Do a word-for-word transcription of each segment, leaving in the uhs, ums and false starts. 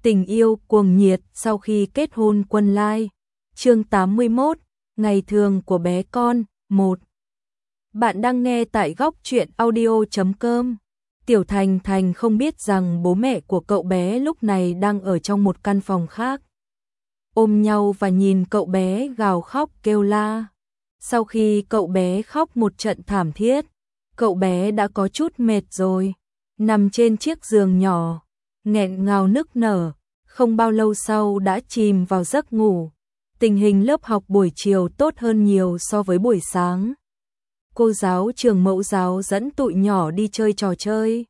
Tình yêu cuồng nhiệt sau khi kết hôn Quân Lai. Chương tám mươi mốt, ngày thường của bé con, một. Bạn đang nghe tại góc truyện audio chấm com. Tiểu Thành Thành không biết rằng bố mẹ của cậu bé lúc này đang ở trong một căn phòng khác. Ôm nhau và nhìn cậu bé gào khóc kêu la. Sau khi cậu bé khóc một trận thảm thiết, cậu bé đã có chút mệt rồi, nằm trên chiếc giường nhỏ, nghẹn ngào nức nở, không bao lâu sau đã chìm vào giấc ngủ. Tình hình lớp học buổi chiều tốt hơn nhiều so với buổi sáng. Cô giáo trường mẫu giáo dẫn tụi nhỏ đi chơi trò chơi.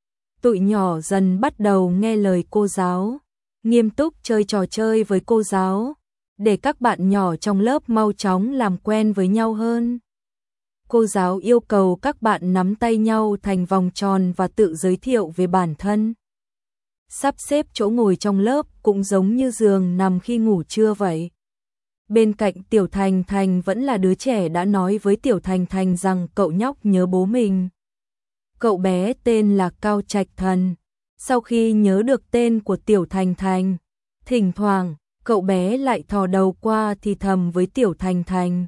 Tụi nhỏ dần bắt đầu nghe lời cô giáo, nghiêm túc chơi trò chơi với cô giáo, để các bạn nhỏ trong lớp mau chóng làm quen với nhau hơn. Cô giáo yêu cầu các bạn nắm tay nhau thành vòng tròn và tự giới thiệu về bản thân. Sắp xếp chỗ ngồi trong lớp cũng giống như giường nằm khi ngủ trưa vậy. Bên cạnh Tiểu Thành Thành vẫn là đứa trẻ đã nói với Tiểu Thành Thành rằng cậu nhóc nhớ bố mình. Cậu bé tên là Cao Trạch Thần. Sau khi nhớ được tên của Tiểu Thành Thành, thỉnh thoảng cậu bé lại thò đầu qua thì thầm với Tiểu Thành Thành.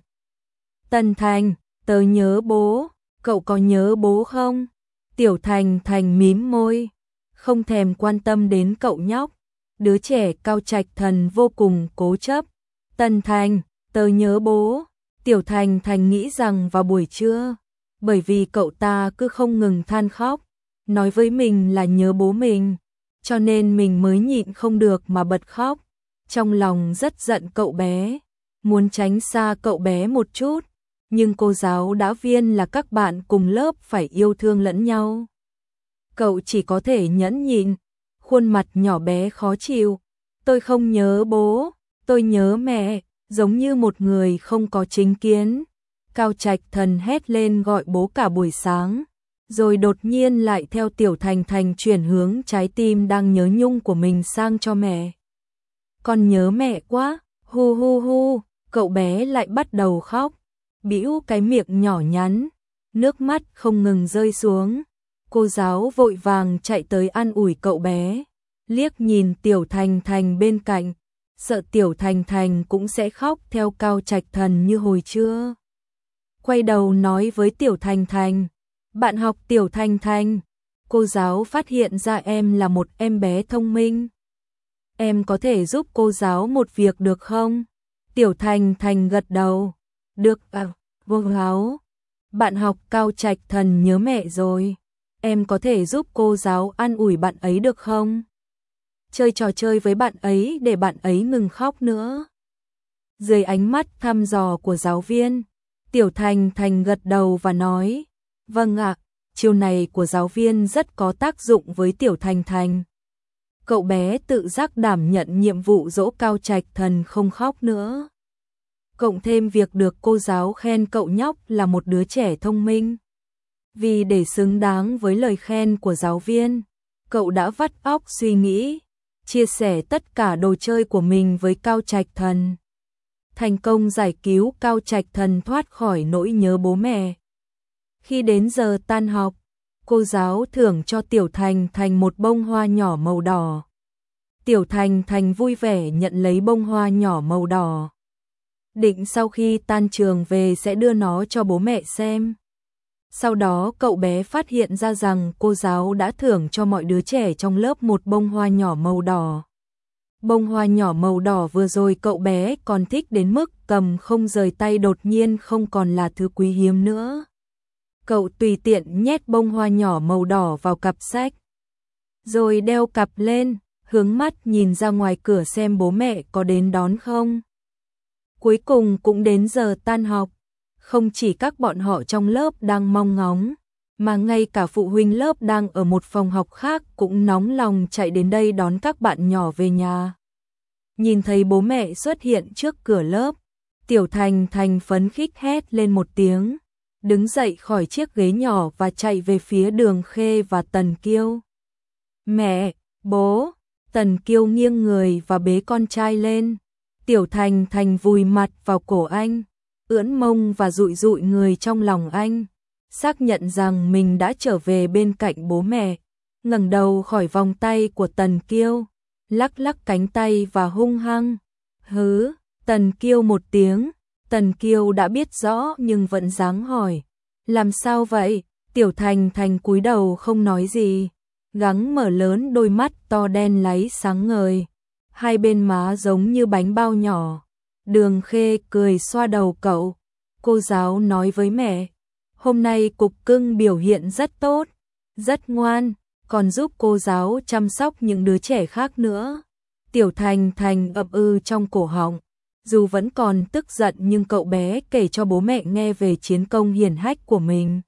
Tần Thành, tớ nhớ bố, cậu có nhớ bố không? Tiểu Thành Thành mím môi, không thèm quan tâm đến cậu nhóc. Đứa trẻ Cao Trạch Thần vô cùng cố chấp. Tần Thành, tớ nhớ bố. Tiểu Thành Thành nghĩ rằng vào buổi trưa, bởi vì cậu ta cứ không ngừng than khóc, nói với mình là nhớ bố mình, cho nên mình mới nhịn không được mà bật khóc. Trong lòng rất giận cậu bé, muốn tránh xa cậu bé một chút, nhưng cô giáo đã viên là các bạn cùng lớp phải yêu thương lẫn nhau. Cậu chỉ có thể nhẫn nhịn, khuôn mặt nhỏ bé khó chịu. Tôi không nhớ bố, tôi nhớ mẹ, giống như một người không có chính kiến. Cao Trạch Thần hét lên gọi bố cả buổi sáng, rồi đột nhiên lại theo Tiểu Thành Thành chuyển hướng trái tim đang nhớ nhung của mình sang cho mẹ. Con nhớ mẹ quá, hu hu hu, cậu bé lại bắt đầu khóc, bĩu cái miệng nhỏ nhắn, nước mắt không ngừng rơi xuống. Cô giáo vội vàng chạy tới an ủi cậu bé, liếc nhìn Tiểu Thành Thành bên cạnh, sợ Tiểu Thành Thành cũng sẽ khóc theo Cao Trạch Thần như hồi trưa. Quay đầu nói với Tiểu Thành Thành, bạn học Tiểu Thành Thành, cô giáo phát hiện ra em là một em bé thông minh. Em có thể giúp cô giáo một việc được không? Tiểu Thành Thành gật đầu. Được à, vô giáo. Bạn học Cao Trạch Thần nhớ mẹ rồi. Em có thể giúp cô giáo an ủi bạn ấy được không? Chơi trò chơi với bạn ấy để bạn ấy ngừng khóc nữa. Dưới ánh mắt thăm dò của giáo viên, Tiểu Thành Thành gật đầu và nói, vâng ạ, chiều này của giáo viên rất có tác dụng với Tiểu Thành Thành. Cậu bé tự giác đảm nhận nhiệm vụ dỗ Cao Trạch Thần không khóc nữa. Cộng thêm việc được cô giáo khen cậu nhóc là một đứa trẻ thông minh. Vì để xứng đáng với lời khen của giáo viên, cậu đã vắt óc suy nghĩ, chia sẻ tất cả đồ chơi của mình với Cao Trạch Thần. Thành công giải cứu Cao Trạch Thần thoát khỏi nỗi nhớ bố mẹ. Khi đến giờ tan học, cô giáo thưởng cho Tiểu Thành Thành một bông hoa nhỏ màu đỏ. Tiểu Thành Thành vui vẻ nhận lấy bông hoa nhỏ màu đỏ. Định sau khi tan trường về sẽ đưa nó cho bố mẹ xem. Sau đó cậu bé phát hiện ra rằng cô giáo đã thưởng cho mọi đứa trẻ trong lớp một bông hoa nhỏ màu đỏ. Bông hoa nhỏ màu đỏ vừa rồi cậu bé còn thích đến mức cầm không rời tay đột nhiên không còn là thứ quý hiếm nữa. Cậu tùy tiện nhét bông hoa nhỏ màu đỏ vào cặp sách, rồi đeo cặp lên, hướng mắt nhìn ra ngoài cửa xem bố mẹ có đến đón không. Cuối cùng cũng đến giờ tan học. Không chỉ các bọn họ trong lớp đang mong ngóng, mà ngay cả phụ huynh lớp đang ở một phòng học khác cũng nóng lòng chạy đến đây đón các bạn nhỏ về nhà. Nhìn thấy bố mẹ xuất hiện trước cửa lớp, Tiểu Thành Thành phấn khích hét lên một tiếng, đứng dậy khỏi chiếc ghế nhỏ và chạy về phía Đường Khê và Tần Kiêu. Mẹ, bố, Tần Kiêu nghiêng người và bế con trai lên. Tiểu Thành Thành vùi mặt vào cổ anh, ưỡn mông và dụi dụi người trong lòng anh, xác nhận rằng mình đã trở về bên cạnh bố mẹ. Ngẩng đầu khỏi vòng tay của Tần Kiêu, lắc lắc cánh tay và hung hăng. Hứ, Tần Kiêu một tiếng, Tần Kiêu đã biết rõ nhưng vẫn dáng hỏi. Làm sao vậy? Tiểu Thành Thành cúi đầu không nói gì, gắng mở lớn đôi mắt to đen láy sáng ngời, hai bên má giống như bánh bao nhỏ. Đường Khê cười xoa đầu cậu. Cô giáo nói với mẹ, hôm nay Cục Cưng biểu hiện rất tốt, rất ngoan, còn giúp cô giáo chăm sóc những đứa trẻ khác nữa. Tiểu Thành Thành ậm ư trong cổ họng, dù vẫn còn tức giận nhưng cậu bé kể cho bố mẹ nghe về chiến công hiển hách của mình.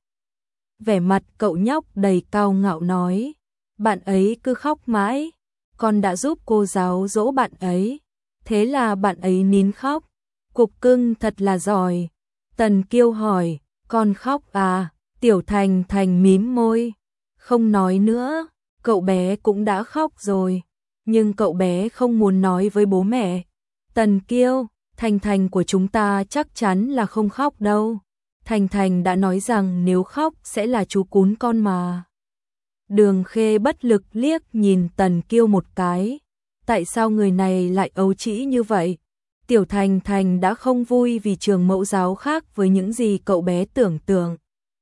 Vẻ mặt cậu nhóc đầy cao ngạo nói, bạn ấy cứ khóc mãi, con đã giúp cô giáo dỗ bạn ấy, thế là bạn ấy nín khóc. Cục Cưng thật là giỏi. Tần Kiêu hỏi, con khóc à? Tiểu Thành Thành mím môi, không nói nữa, cậu bé cũng đã khóc rồi, nhưng cậu bé không muốn nói với bố mẹ. Tần Kiêu, Thành Thành của chúng ta chắc chắn là không khóc đâu. Thành Thành đã nói rằng nếu khóc sẽ là chú cún con mà. Đường Khê bất lực liếc nhìn Tần Kiêu một cái. Tại sao người này lại ấu trĩ như vậy? Tiểu Thành Thành đã không vui vì trường mẫu giáo khác với những gì cậu bé tưởng tượng,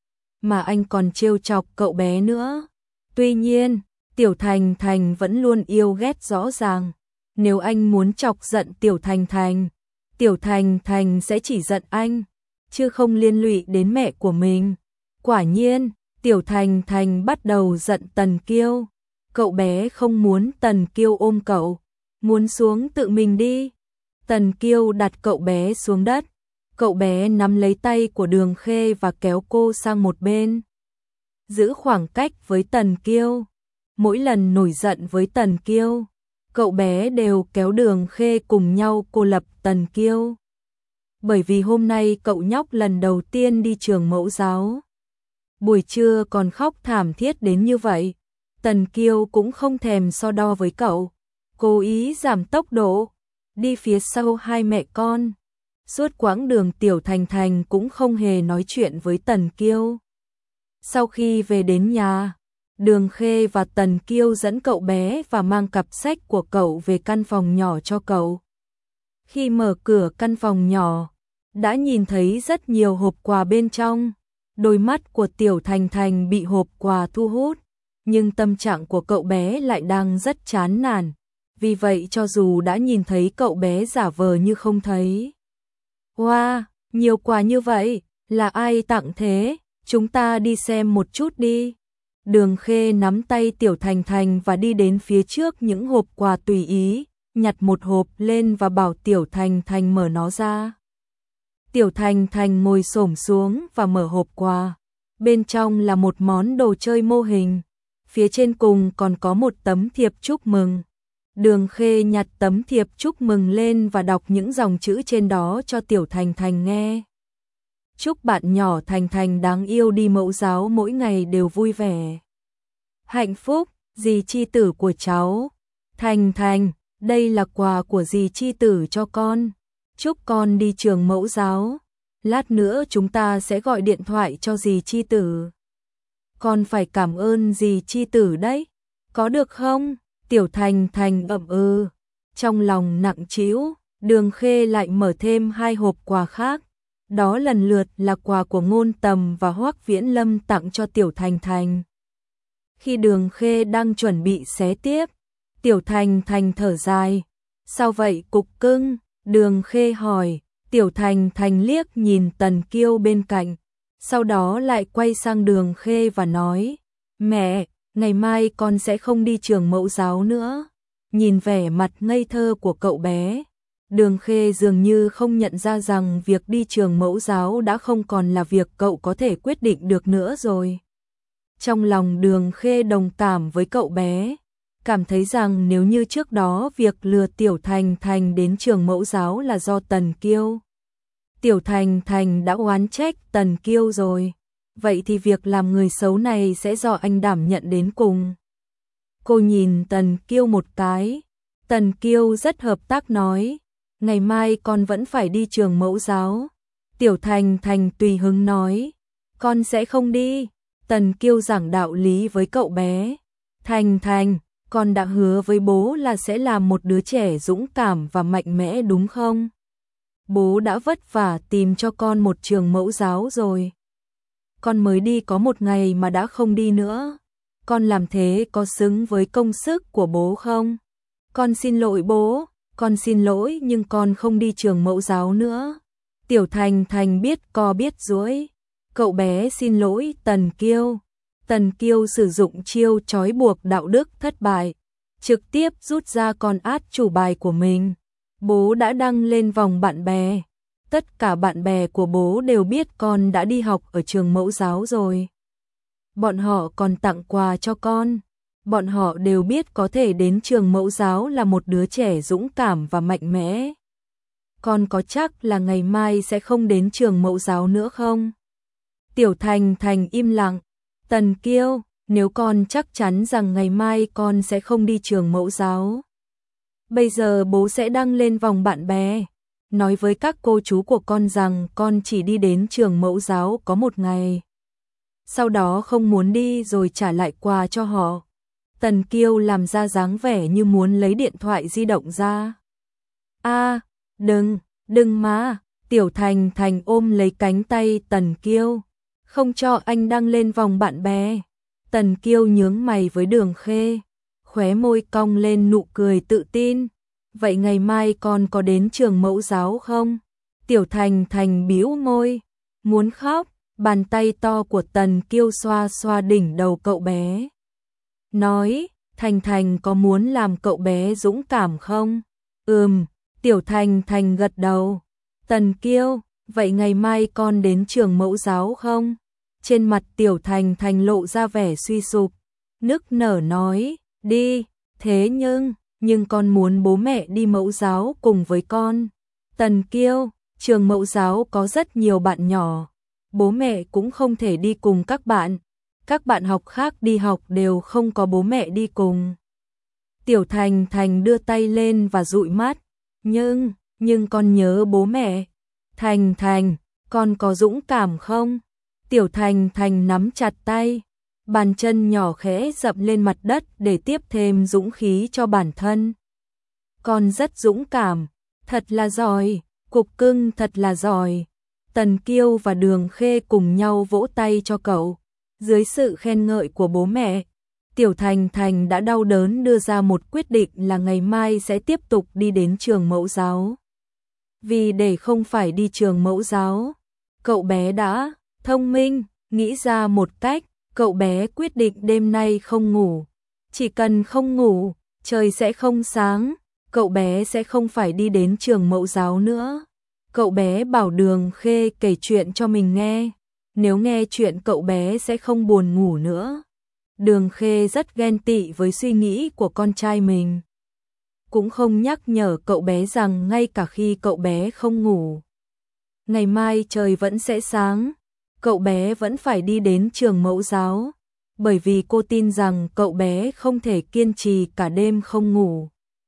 mà anh còn trêu chọc cậu bé nữa. Tuy nhiên, Tiểu Thành Thành vẫn luôn yêu ghét rõ ràng. Nếu anh muốn chọc giận Tiểu Thành Thành, Tiểu Thành Thành sẽ chỉ giận anh, chứ không liên lụy đến mẹ của mình. Quả nhiên, Tiểu Thành Thành bắt đầu giận Tần Kiêu. Cậu bé không muốn Tần Kiêu ôm cậu, muốn xuống tự mình đi. Tần Kiêu đặt cậu bé xuống đất. Cậu bé nắm lấy tay của Đường Khê và kéo cô sang một bên, giữ khoảng cách với Tần Kiêu. Mỗi lần nổi giận với Tần Kiêu, cậu bé đều kéo Đường Khê cùng nhau cô lập Tần Kiêu. Bởi vì hôm nay cậu nhóc lần đầu tiên đi trường mẫu giáo, buổi trưa còn khóc thảm thiết đến như vậy, Tần Kiêu cũng không thèm so đo với cậu, cố ý giảm tốc độ, đi phía sau hai mẹ con. Suốt quãng đường Tiểu Thành Thành cũng không hề nói chuyện với Tần Kiêu. Sau khi về đến nhà, Đường Khê và Tần Kiêu dẫn cậu bé và mang cặp sách của cậu về căn phòng nhỏ cho cậu. Khi mở cửa căn phòng nhỏ, đã nhìn thấy rất nhiều hộp quà bên trong. Đôi mắt của Tiểu Thành Thành bị hộp quà thu hút, nhưng tâm trạng của cậu bé lại đang rất chán nản. Vì vậy cho dù đã nhìn thấy cậu bé giả vờ như không thấy. Wow, nhiều quà như vậy, là ai tặng thế? Chúng ta đi xem một chút đi. Đường Khê nắm tay Tiểu Thành Thành và đi đến phía trước những hộp quà tùy ý, nhặt một hộp lên và bảo Tiểu Thành Thành mở nó ra. Tiểu Thành Thành ngồi xổm xuống và mở hộp quà. Bên trong là một món đồ chơi mô hình. Phía trên cùng còn có một tấm thiệp chúc mừng. Đường Khê nhặt tấm thiệp chúc mừng lên và đọc những dòng chữ trên đó cho Tiểu Thành Thành nghe. Chúc bạn nhỏ Thành Thành đáng yêu đi mẫu giáo mỗi ngày đều vui vẻ, hạnh phúc, dì chi tử của cháu. Thành Thành, đây là quà của dì chi tử cho con. Chúc con đi trường mẫu giáo. Lát nữa chúng ta sẽ gọi điện thoại cho dì chi tử. Con phải cảm ơn dì chi tử đấy. Có được không? Tiểu Thành Thành ậm ừ. Trong lòng nặng trĩu, Đường Khê lại mở thêm hai hộp quà khác. Đó lần lượt là quà của Ngôn Tầm và Hoắc Viễn Lâm tặng cho Tiểu Thành Thành. Khi Đường Khê đang chuẩn bị xé tiếp, Tiểu Thành Thành thở dài. Sao vậy Cục Cưng? Đường Khê hỏi. Tiểu Thành Thành liếc nhìn Tần Kiêu bên cạnh, sau đó lại quay sang Đường Khê và nói, mẹ, ngày mai con sẽ không đi trường mẫu giáo nữa. Nhìn vẻ mặt ngây thơ của cậu bé, Đường Khê dường như không nhận ra rằng việc đi trường mẫu giáo đã không còn là việc cậu có thể quyết định được nữa rồi. Trong lòng Đường Khê đồng cảm với cậu bé, cảm thấy rằng nếu như trước đó việc lừa Tiểu Thành Thành đến trường mẫu giáo là do Tần Kiêu, Tiểu Thành Thành đã oán trách Tần Kiêu rồi, vậy thì việc làm người xấu này sẽ do anh đảm nhận đến cùng. Cô nhìn Tần Kiêu một cái, Tần Kiêu rất hợp tác nói, ngày mai con vẫn phải đi trường mẫu giáo. Tiểu Thành Thành tùy hứng nói, con sẽ không đi. Tần Kiêu giảng đạo lý với cậu bé. Thành Thành, con đã hứa với bố là sẽ làm một đứa trẻ dũng cảm và mạnh mẽ đúng không? Bố đã vất vả tìm cho con một trường mẫu giáo rồi. Con mới đi có một ngày mà đã không đi nữa. Con làm thế có xứng với công sức của bố không? Con xin lỗi bố, con xin lỗi nhưng con không đi trường mẫu giáo nữa. Tiểu Thành Thành biết co biết duỗi. Cậu bé xin lỗi Tần Kiêu. Tần Kiêu sử dụng chiêu trói buộc đạo đức thất bại, trực tiếp rút ra con át chủ bài của mình. Bố đã đăng lên vòng bạn bè. Tất cả bạn bè của bố đều biết con đã đi học ở trường mẫu giáo rồi. Bọn họ còn tặng quà cho con. Bọn họ đều biết có thể đến trường mẫu giáo là một đứa trẻ dũng cảm và mạnh mẽ. Con có chắc là ngày mai sẽ không đến trường mẫu giáo nữa không? Tiểu Thành Thành im lặng. Tần Kiêu, nếu con chắc chắn rằng ngày mai con sẽ không đi trường mẫu giáo. Bây giờ bố sẽ đăng lên vòng bạn bè, nói với các cô chú của con rằng con chỉ đi đến trường mẫu giáo có một ngày. Sau đó không muốn đi rồi trả lại quà cho họ. Tần Kiêu làm ra dáng vẻ như muốn lấy điện thoại di động ra. A, đừng, đừng mà. Tiểu Thành Thành ôm lấy cánh tay Tần Kiêu, không cho anh đăng lên vòng bạn bè. Tần Kiêu nhướng mày với Đường Khê, khóe môi cong lên nụ cười tự tin. Vậy ngày mai con có đến trường mẫu giáo không? Tiểu Thành Thành bĩu môi, muốn khóc. Bàn tay to của Tần Kiêu xoa xoa đỉnh đầu cậu bé, nói, Thành Thành có muốn làm cậu bé dũng cảm không? Ừm, Tiểu Thành Thành gật đầu. Tần Kiêu, vậy ngày mai con đến trường mẫu giáo không? Trên mặt Tiểu Thành Thành lộ ra vẻ suy sụp, nức nở nói, đi, thế nhưng, nhưng con muốn bố mẹ đi mẫu giáo cùng với con. Tần Kiêu, trường mẫu giáo có rất nhiều bạn nhỏ. Bố mẹ cũng không thể đi cùng các bạn. Các bạn học khác đi học đều không có bố mẹ đi cùng. Tiểu Thành Thành đưa tay lên và dụi mắt. Nhưng, nhưng con nhớ bố mẹ. Thành Thành, con có dũng cảm không? Tiểu Thành Thành nắm chặt tay. Bàn chân nhỏ khẽ dậm lên mặt đất để tiếp thêm dũng khí cho bản thân. Con rất dũng cảm. Thật là giỏi. Cục cưng thật là giỏi. Tần Kiêu và Đường Khê cùng nhau vỗ tay cho cậu. Dưới sự khen ngợi của bố mẹ, Tiểu Thành Thành đã đau đớn đưa ra một quyết định là ngày mai sẽ tiếp tục đi đến trường mẫu giáo. Vì để không phải đi trường mẫu giáo, cậu bé đã thông minh, nghĩ ra một cách. Cậu bé quyết định đêm nay không ngủ. Chỉ cần không ngủ, trời sẽ không sáng, cậu bé sẽ không phải đi đến trường mẫu giáo nữa. Cậu bé bảo Đường Khê kể chuyện cho mình nghe. Nếu nghe chuyện cậu bé sẽ không buồn ngủ nữa. Đường Khê rất ghen tị với suy nghĩ của con trai mình. Cũng không nhắc nhở cậu bé rằng ngay cả khi cậu bé không ngủ, ngày mai trời vẫn sẽ sáng. Cậu bé vẫn phải đi đến trường mẫu giáo. Bởi vì cô tin rằng cậu bé không thể kiên trì cả đêm không ngủ.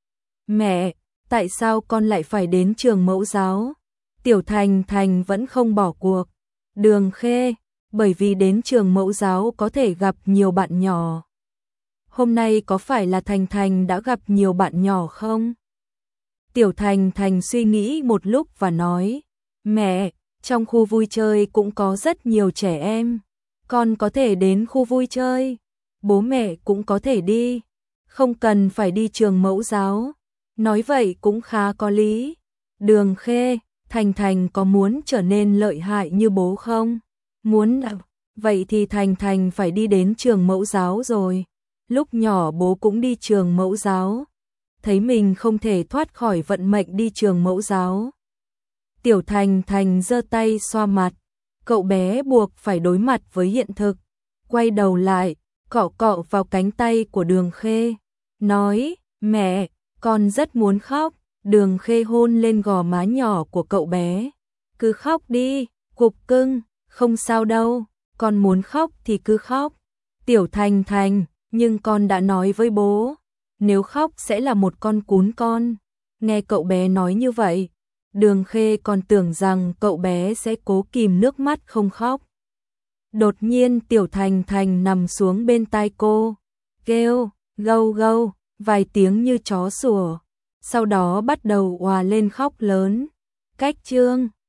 Mẹ, tại sao con lại phải đến trường mẫu giáo? Tiểu Thành Thành vẫn không bỏ cuộc. Đường Khê, bởi vì đến trường mẫu giáo có thể gặp nhiều bạn nhỏ. Hôm nay có phải là Thành Thành đã gặp nhiều bạn nhỏ không? Tiểu Thành Thành suy nghĩ một lúc và nói, mẹ, trong khu vui chơi cũng có rất nhiều trẻ em. Con có thể đến khu vui chơi. Bố mẹ cũng có thể đi. Không cần phải đi trường mẫu giáo. Nói vậy cũng khá có lý. Đường Khê, Thành Thành có muốn trở nên lợi hại như bố không? Muốn à? Vậy thì Thành Thành phải đi đến trường mẫu giáo rồi. Lúc nhỏ bố cũng đi trường mẫu giáo. Thấy mình không thể thoát khỏi vận mệnh đi trường mẫu giáo. Tiểu Thành Thành giơ tay xoa mặt. Cậu bé buộc phải đối mặt với hiện thực. Quay đầu lại, cọ cọ vào cánh tay của Đường Khê. Nói, mẹ, con rất muốn khóc. Đường Khê hôn lên gò má nhỏ của cậu bé. Cứ khóc đi, cục cưng, không sao đâu. Con muốn khóc thì cứ khóc. Tiểu Thành Thành, nhưng con đã nói với bố. Nếu khóc sẽ là một con cún con. Nghe cậu bé nói như vậy, Đường Khê còn tưởng rằng cậu bé sẽ cố kìm nước mắt không khóc. Đột nhiên Tiểu Thành Thành nằm xuống bên tai cô, kêu, Gâu gâu, vài tiếng như chó sủa, sau đó bắt đầu òa lên khóc lớn. Cách chương